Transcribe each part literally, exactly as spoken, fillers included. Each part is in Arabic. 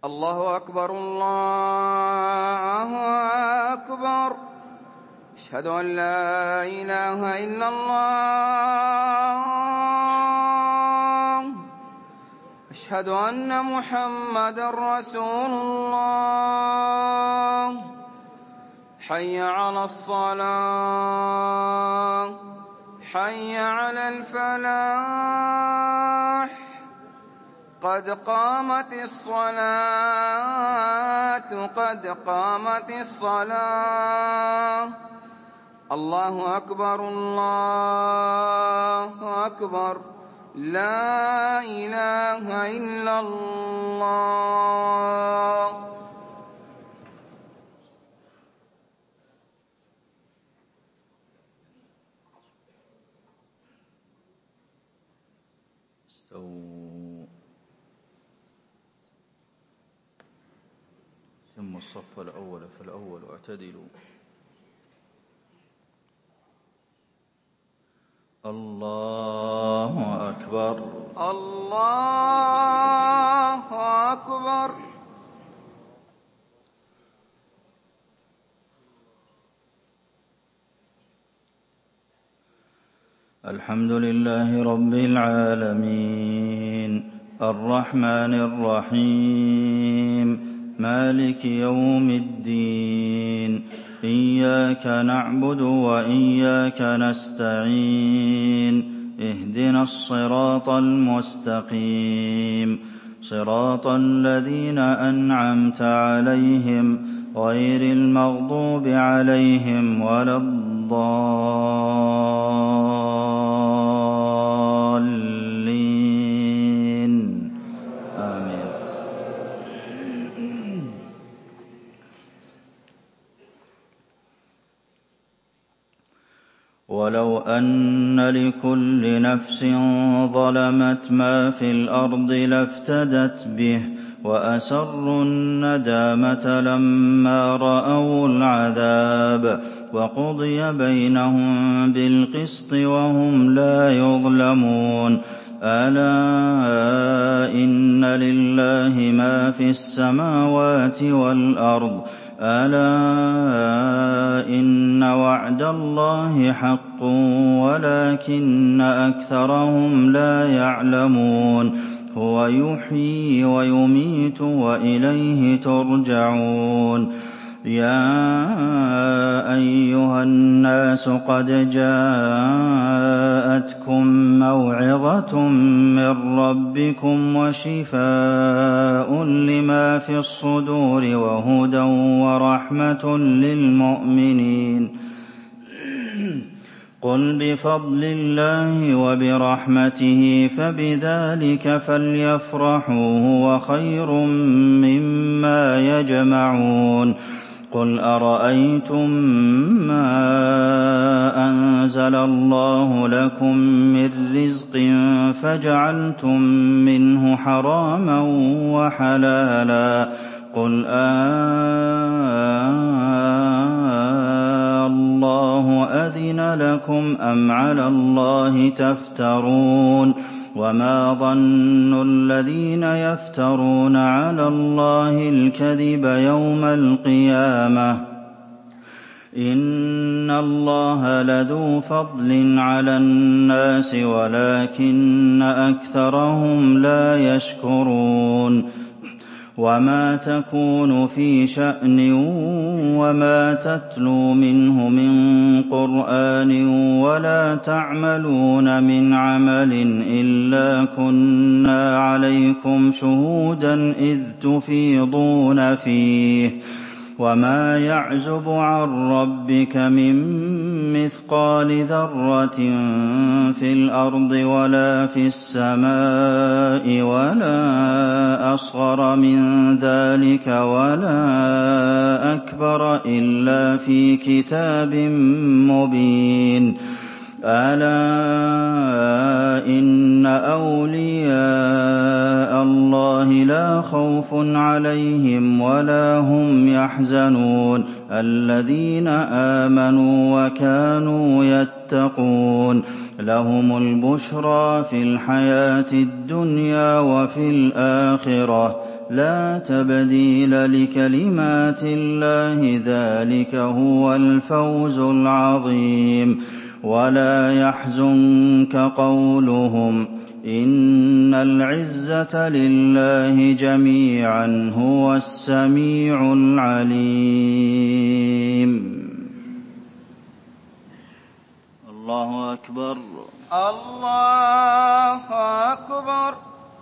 الله أكبر الله أكبر. أشهد أن لا إله إلا الله. أشهد أن محمدًا رسول الله. حي على الصلاة، حي على الفلاح، قد قامت الصلاة، قد قامت الصلاة. الله أكبر الله أكبر. لا إله إلا الله. استووا، ثم الصف الأول فالأول واعتدلوا. الله أكبر الله أكبر. الحمد لله رب العالمين الرحمن الرحيم مالك يوم الدين. إياك نعبد وإياك نستعين. اهدنا الصراط المستقيم صراط الذين أنعمت عليهم غير المغضوب عليهم ولا الضالين. آمين. ولو أن لكل نفس ظلمت ما في الأرض لافتدت به وأسروا الندامة لما رأوا العذاب وقضي بينهم بالقسط وهم لا يظلمون. ألا إن لله ما في السماوات والأرض. ألا إن وعد الله حق ولكن أكثرهم لا يعلمون. هو يحيي ويميت وإليه ترجعون. يا أيها الناس قد جاءتكم موعظة من ربكم وشفاء لما في الصدور وهدى ورحمة للمؤمنين. قل بفضل الله وبرحمته فبذلك فليفرحوا هو خير مما يجمعون. قل أرأيتم ما أنزل الله لكم من رزق فجعلتم منه حراما وحلالا. قل آه الله أذن لكم أم على الله تفترون. وما ظن الذين يفترون على الله الكذب يوم القيامة. إن الله لذو فضل على الناس ولكن أكثرهم لا يشكرون. وما تكون في شأن وما تتلو منه من قرآن ولا تعملون من عمل إلا كنا عليكم شهودا إذ تفيضون فيه. وما يعزب عن ربك من مثقال ذرة في الأرض ولا في السماء ولا أصغر من ذلك ولا أكبر إلا في كتاب مبين. ألا إن أولياء الله لا خوف عليهم ولا هم يحزنون. الذين آمنوا وكانوا يتقون. لهم البشرى في الحياة الدنيا وفي الآخرة. لا تبديل لكلمات الله ذلك هو الفوز العظيم ولا يحزنك قولهم إن العزة لله جميعا هو السميع العليم. الله أكبر. الله أكبر.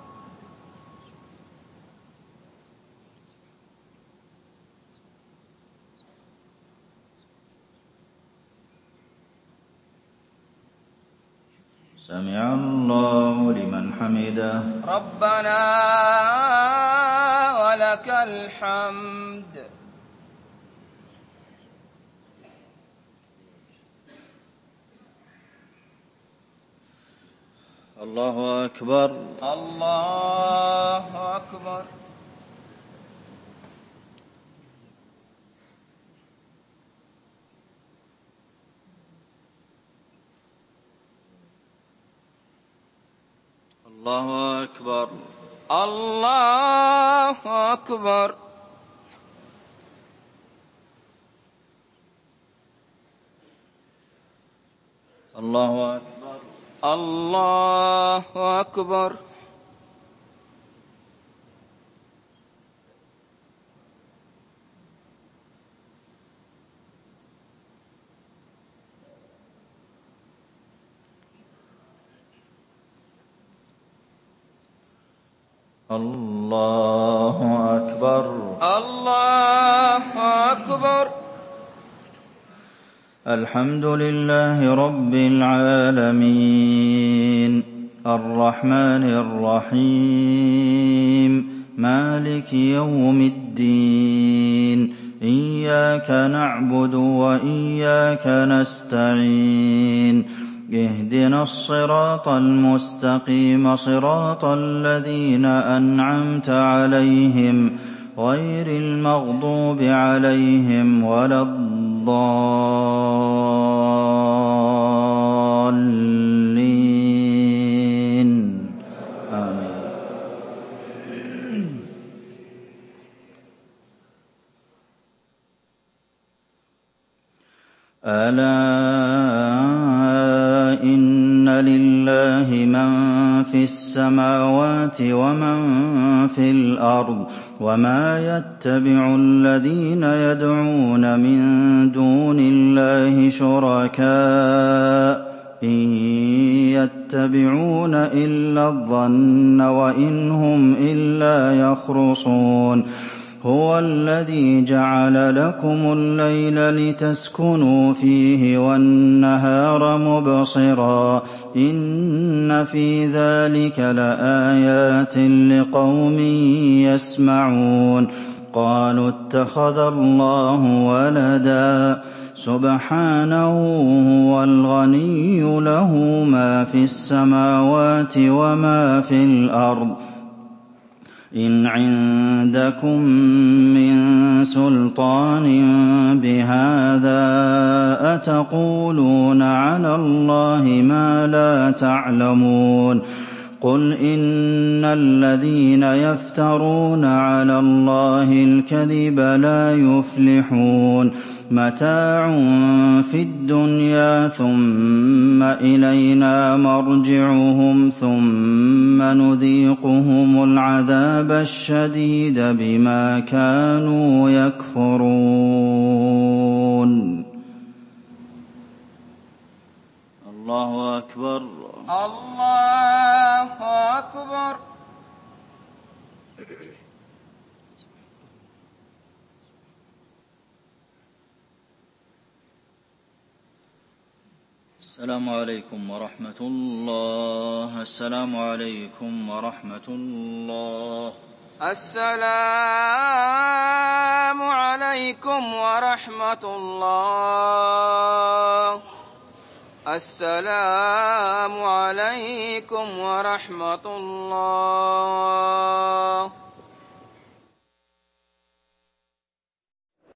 سمع الله لمن حمده. ربنا ولك الحمد. الله أكبر. الله أكبر. الله أكبر. الله أكبر. الله أكبر. الله أكبر. الله أكبر. الله أكبر. الحمد لله رب العالمين الرحمن الرحيم مالك يوم الدين إياك نعبد وإياك نستعين اهدنا الصراط المستقيم صراط الذين أنعمت عليهم غير المغضوب عليهم ولا الضالين آمين. ألا إن لله من في السماوات ومن في الأرض وما يتبع الذين يدعون من دون الله شركاء إن يتبعون إلا الظن وإن هم إلا يخرصون هو الذي جعل لكم الليل لتسكنوا فيه والنهار مبصرا إن في ذلك لآيات لقوم يسمعون قالوا اتخذ الله ولدا سبحانه هو الغني له ما في السماوات وما في الأرض إن عندكم من سلطان بهذا أتقولون على الله ما لا تعلمون قل إن الذين يفترون على الله الكذب لا يفلحون متاع في الدنيا ثم إلينا مرجعهم ثم نذيقهم العذاب الشديد بما كانوا يكفرون. الله أكبر. الله أكبر. السلام عليكم ورحمة الله. السلام عليكم ورحمة الله. السلام عليكم ورحمة الله. السلام عليكم ورحمة الله.